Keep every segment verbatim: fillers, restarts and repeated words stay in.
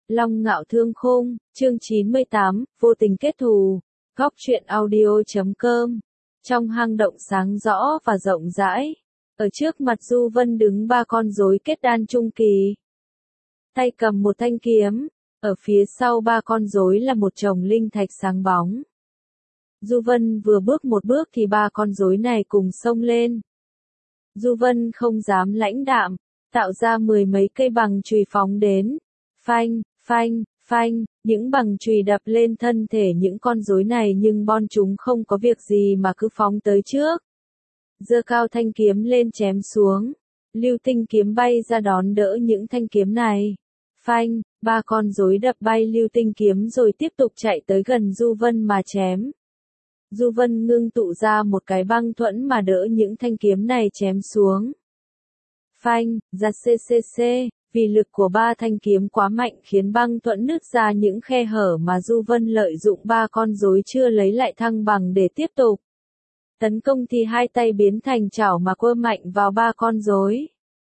Long Ngạo Thương Khung, chương chín mươi tám, vô tình kết thù. Góc truyện audio chấm com. Trong hang động sáng rõ và rộng rãi, ở trước mặt Du Vân đứng ba con rối kết đan trung kỳ. Tay cầm một thanh kiếm, ở phía sau ba con rối là một chồng linh thạch sáng bóng. Du Vân vừa bước một bước thì ba con rối này cùng xông lên. Du Vân không dám lãnh đạm, tạo ra mười mấy cây bằng chùy phóng đến. Phanh, phanh, phanh, những bằng chùy đập lên thân thể những con rối này nhưng bọn chúng không có việc gì mà cứ phóng tới trước. Giơ cao thanh kiếm lên chém xuống. Lưu tinh kiếm bay ra đón đỡ những thanh kiếm này. Phanh, ba con rối đập bay lưu tinh kiếm rồi tiếp tục chạy tới gần Du Vân mà chém. Du Vân ngưng tụ ra một cái băng thuẫn mà đỡ những thanh kiếm này chém xuống. Phanh, ra xê xê xê, vì lực của ba thanh kiếm quá mạnh khiến băng thuẫn nứt ra những khe hở mà Du Vân lợi dụng ba con rối chưa lấy lại thăng bằng để tiếp tục tấn công thì hai tay biến thành chảo mà quơ mạnh vào ba con rối.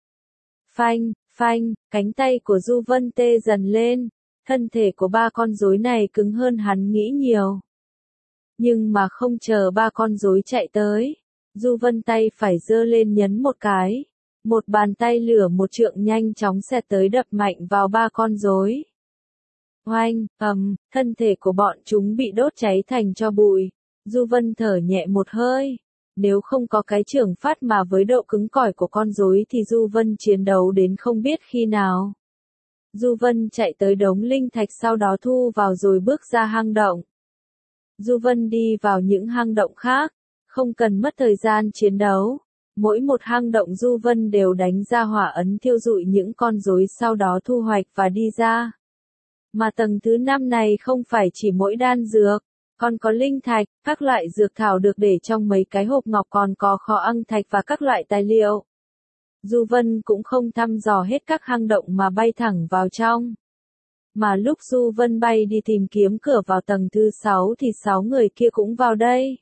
Phanh, phanh, cánh tay của Du Vân tê dần lên, thân thể của ba con rối này cứng hơn hắn nghĩ nhiều. Nhưng mà không chờ ba con rối chạy tới, Du Vân tay phải giơ lên nhấn một cái. Một bàn tay lửa một trượng nhanh chóng xẹt tới đập mạnh vào ba con rối. Oanh, ầm, thân thể của bọn chúng bị đốt cháy thành tro bụi. Du Vân thở nhẹ một hơi. Nếu không có cái chưởng phát mà với độ cứng cỏi của con rối thì Du Vân chiến đấu đến không biết khi nào. Du Vân chạy tới đống linh thạch sau đó thu vào rồi bước ra hang động. Du Vân đi vào những hang động khác, không cần mất thời gian chiến đấu. Mỗi một hang động Du Vân đều đánh ra hỏa ấn thiêu rụi những con rối sau đó thu hoạch và đi ra. Mà tầng thứ năm này không phải chỉ mỗi đan dược, còn có linh thạch, các loại dược thảo được để trong mấy cái hộp ngọc, còn có kho ăng thạch và các loại tài liệu. Du Vân cũng không thăm dò hết các hang động mà bay thẳng vào trong. Mà lúc Du Vân bay đi tìm kiếm cửa vào tầng thứ sáu thì sáu người kia cũng vào đây.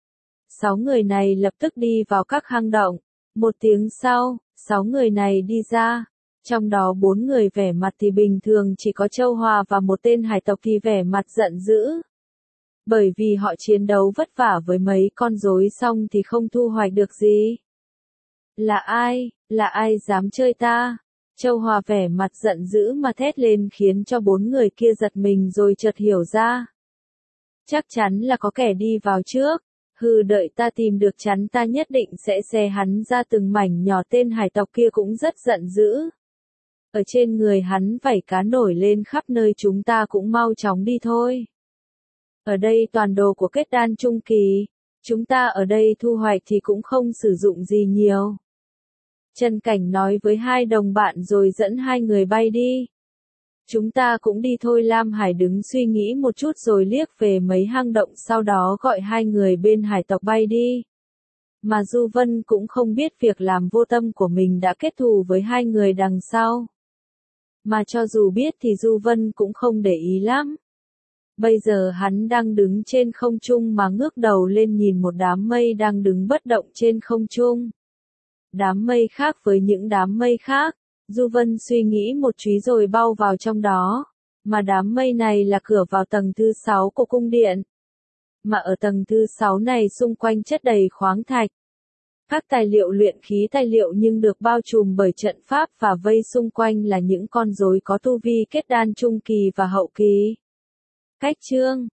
Sáu người này lập tức đi vào các hang động. Một tiếng sau, sáu người này đi ra. Trong đó bốn người vẻ mặt thì bình thường, chỉ có Châu Hòa và một tên hải tộc thì vẻ mặt giận dữ. Bởi vì họ chiến đấu vất vả với mấy con rối xong thì không thu hoạch được gì. Là ai, là ai dám chơi ta? Châu Hòa vẻ mặt giận dữ mà thét lên khiến cho bốn người kia giật mình rồi chợt hiểu ra. Chắc chắn là có kẻ đi vào trước. Hừ, đợi ta tìm được chắn ta nhất định sẽ xé hắn ra từng mảnh nhỏ. Tên hải tộc kia cũng rất giận dữ. Ở trên người hắn vảy cá nổi lên khắp nơi, chúng ta cũng mau chóng đi thôi. Ở đây toàn đồ của kết đan trung kỳ, chúng ta ở đây thu hoạch thì cũng không sử dụng gì nhiều. Trần Cảnh nói với hai đồng bạn rồi dẫn hai người bay đi. Chúng ta cũng đi thôi. Lam Hải đứng suy nghĩ một chút rồi liếc về mấy hang động, sau đó gọi hai người bên hải tộc bay đi. Mà Du Vân cũng không biết việc làm vô tâm của mình đã kết thù với hai người đằng sau. Mà cho dù biết thì Du Vân cũng không để ý lắm. Bây giờ hắn đang đứng trên không trung mà ngước đầu lên nhìn một đám mây đang đứng bất động trên không trung. Đám mây khác với những đám mây khác. Du Vân suy nghĩ một chút rồi bao vào trong đó, mà đám mây này là cửa vào tầng thứ sáu của cung điện. Mà ở tầng thứ sáu này xung quanh chất đầy khoáng thạch. Các tài liệu luyện khí tài liệu nhưng được bao trùm bởi trận pháp và vây xung quanh là những con rối có tu vi kết đan trung kỳ và hậu kỳ. Cách chương